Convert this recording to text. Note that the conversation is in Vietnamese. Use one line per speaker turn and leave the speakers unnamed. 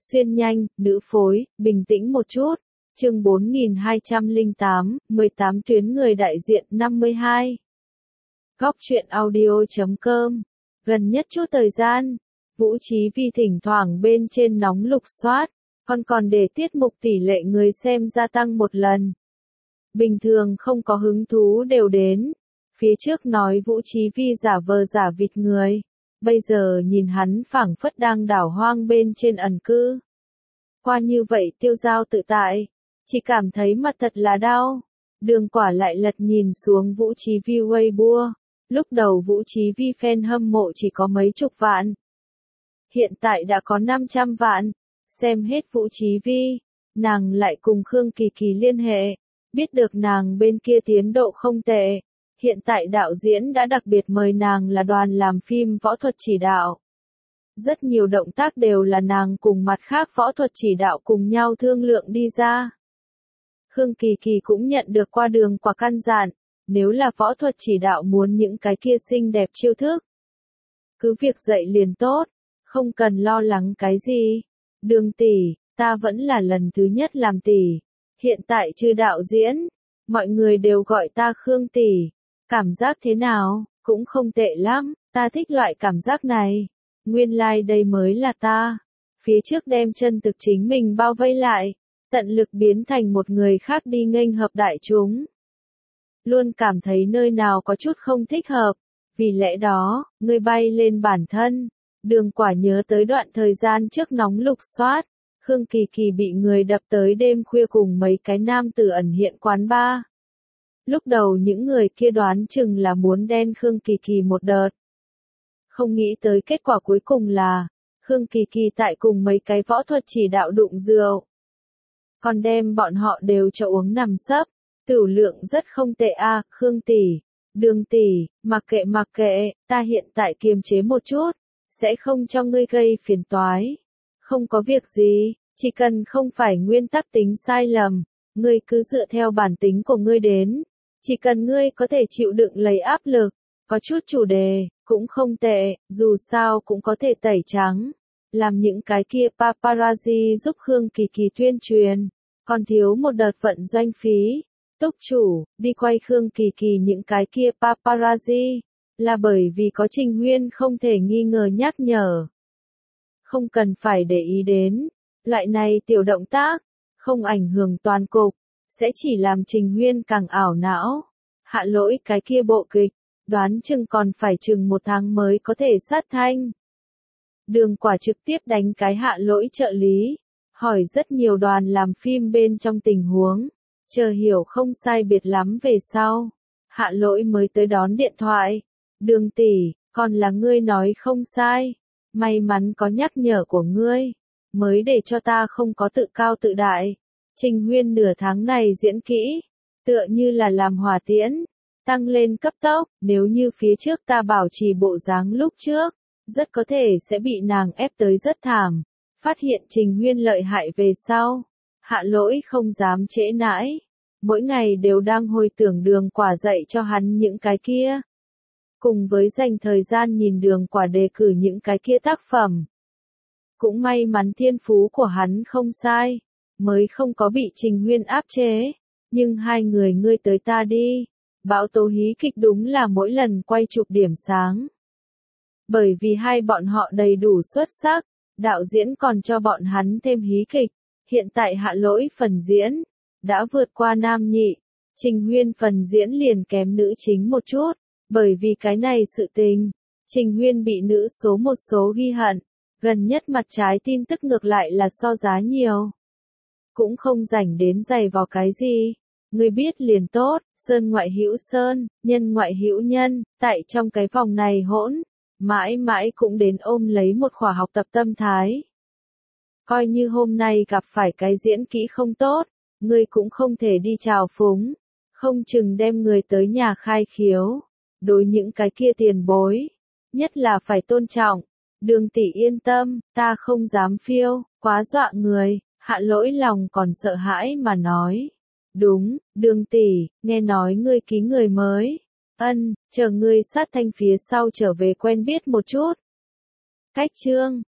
Xuyên nhanh, nữ phối, bình tĩnh một chút. Chương 4208, 18 tuyến người đại diện 52. Góc truyện audio.com. Gần nhất chút thời gian, Vũ Chí Vi thỉnh thoảng bên trên nóng lục soát, còn để tiết mục tỷ lệ người xem gia tăng một lần. Bình thường không có hứng thú đều đến. Phía trước nói Vũ Chí Vi giả vờ giả vịt người. Bây giờ nhìn hắn phảng phất đang đảo hoang bên trên ẩn cư. Qua như vậy tiêu dao tự tại, chỉ cảm thấy mặt thật là đau. Đường Quả lại lật nhìn xuống Vũ Chí Vi Weibo. Lúc đầu Vũ Chí Vi fan hâm mộ chỉ có mấy chục vạn. Hiện tại đã có 500 vạn. Xem hết Vũ Chí Vi, nàng lại cùng Khương Kỳ Kỳ liên hệ. Biết được nàng bên kia tiến độ không tệ. Hiện tại đạo diễn đã đặc biệt mời nàng là đoàn làm phim võ thuật chỉ đạo. Rất nhiều động tác đều là nàng cùng mặt khác võ thuật chỉ đạo cùng nhau thương lượng đi ra. Khương Kỳ Kỳ cũng nhận được qua Đường Quả căn dặn, nếu là võ thuật chỉ đạo muốn những cái kia xinh đẹp chiêu thức. Cứ việc dạy liền tốt, không cần lo lắng cái gì. Đường tỷ, ta vẫn là lần thứ nhất làm tỷ. Hiện tại trừ đạo diễn, mọi người đều gọi ta Khương tỷ. Cảm giác thế nào? Cũng không tệ lắm, ta thích loại cảm giác này. Nguyên lai đây mới là ta. Phía trước đem chân thực chính mình bao vây lại, tận lực biến thành một người khác đi nghênh hợp đại chúng. Luôn cảm thấy nơi nào có chút không thích hợp, vì lẽ đó, ngươi bay lên bản thân. Đường Quả nhớ tới đoạn thời gian trước nóng lục soát, Khương Kỳ Kỳ bị người đập tới đêm khuya cùng mấy cái nam tử ẩn hiện quán bar. Lúc đầu những người kia đoán chừng là muốn đen Khương Kỳ Kỳ một đợt. Không nghĩ tới kết quả cuối cùng là, Khương Kỳ Kỳ tại cùng mấy cái võ thuật chỉ đạo đụng rượu. Còn đem bọn họ đều cho uống nằm sấp, tửu lượng rất không tệ a. Khương tỷ, Đường tỷ, mặc kệ, ta hiện tại kiềm chế một chút, sẽ không cho ngươi gây phiền toái. Không có việc gì, chỉ cần không phải nguyên tắc tính sai lầm, ngươi cứ dựa theo bản tính của ngươi đến. Chỉ cần ngươi có thể chịu đựng lấy áp lực, có chút chủ đề, cũng không tệ, dù sao cũng có thể tẩy trắng. Làm những cái kia paparazzi giúp Khương Kỳ Kỳ tuyên truyền, còn thiếu một đợt vận doanh phí. Túc chủ, đi quay Khương Kỳ Kỳ những cái kia paparazzi, là bởi vì có Trình Huyên không thể nghi ngờ nhắc nhở. Không cần phải để ý đến, loại này tiểu động tác, không ảnh hưởng toàn cục, sẽ chỉ làm Trình Huyên càng ảo não. Hạ Lỗi cái kia bộ kịch, đoán chừng còn phải chừng 1 tháng mới có thể sát thanh. Đường Quả trực tiếp đánh cái Hạ Lỗi trợ lý, hỏi rất nhiều đoàn làm phim bên trong tình huống, chờ hiểu không sai biệt lắm về sau. Hạ Lỗi mới tới đón điện thoại. Đường tỷ, còn là ngươi nói không sai. May mắn có nhắc nhở của ngươi, mới để cho ta không có tự cao tự đại. Trình Huyên nửa tháng này diễn kỹ, tựa như là làm hỏa tiễn, tăng lên cấp tốc. Nếu như phía trước ta bảo trì bộ dáng lúc trước, rất có thể sẽ bị nàng ép tới rất thảm. Phát hiện Trình Huyên lợi hại về sau, Hạ Lỗi không dám trễ nãi, mỗi ngày đều đang hồi tưởng Đường Quả dạy cho hắn những cái kia. Cùng với dành thời gian nhìn Đường Quả đề cử những cái kia tác phẩm. Cũng may mắn thiên phú của hắn không sai, mới không có bị Trình Huyên áp chế. Nhưng hai người ngươi tới ta đi, bão tố hí kịch đúng là mỗi lần quay chụp điểm sáng. Bởi vì hai bọn họ đầy đủ xuất sắc, đạo diễn còn cho bọn hắn thêm hí kịch. Hiện tại Hạ Lỗi phần diễn, đã vượt qua nam nhị. Trình Huyên phần diễn liền kém nữ chính một chút. Bởi vì cái này sự tình, Trình Huyên bị nữ số một số ghi hận. Gần nhất mặt trái tin tức ngược lại là so giá nhiều. Cũng không rảnh đến giày vào cái gì. Người biết liền tốt, sơn ngoại hữu sơn, nhân ngoại hữu nhân, tại trong cái vòng này hỗn, mãi mãi cũng đến ôm lấy một khỏa học tập tâm thái. Coi như hôm nay gặp phải cái diễn kỹ không tốt, người cũng không thể đi chào phúng, không chừng đem người tới nhà khai khiếu. Đối những cái kia tiền bối, nhất là phải tôn trọng. Đường tỷ yên tâm, ta không dám phiêu, quá dọa người. Hạ Lỗi lòng còn sợ hãi mà nói. Đúng, Đường tỷ, nghe nói ngươi ký người mới. Chờ ngươi sát thanh phía sau trở về quen biết một chút. Cách chương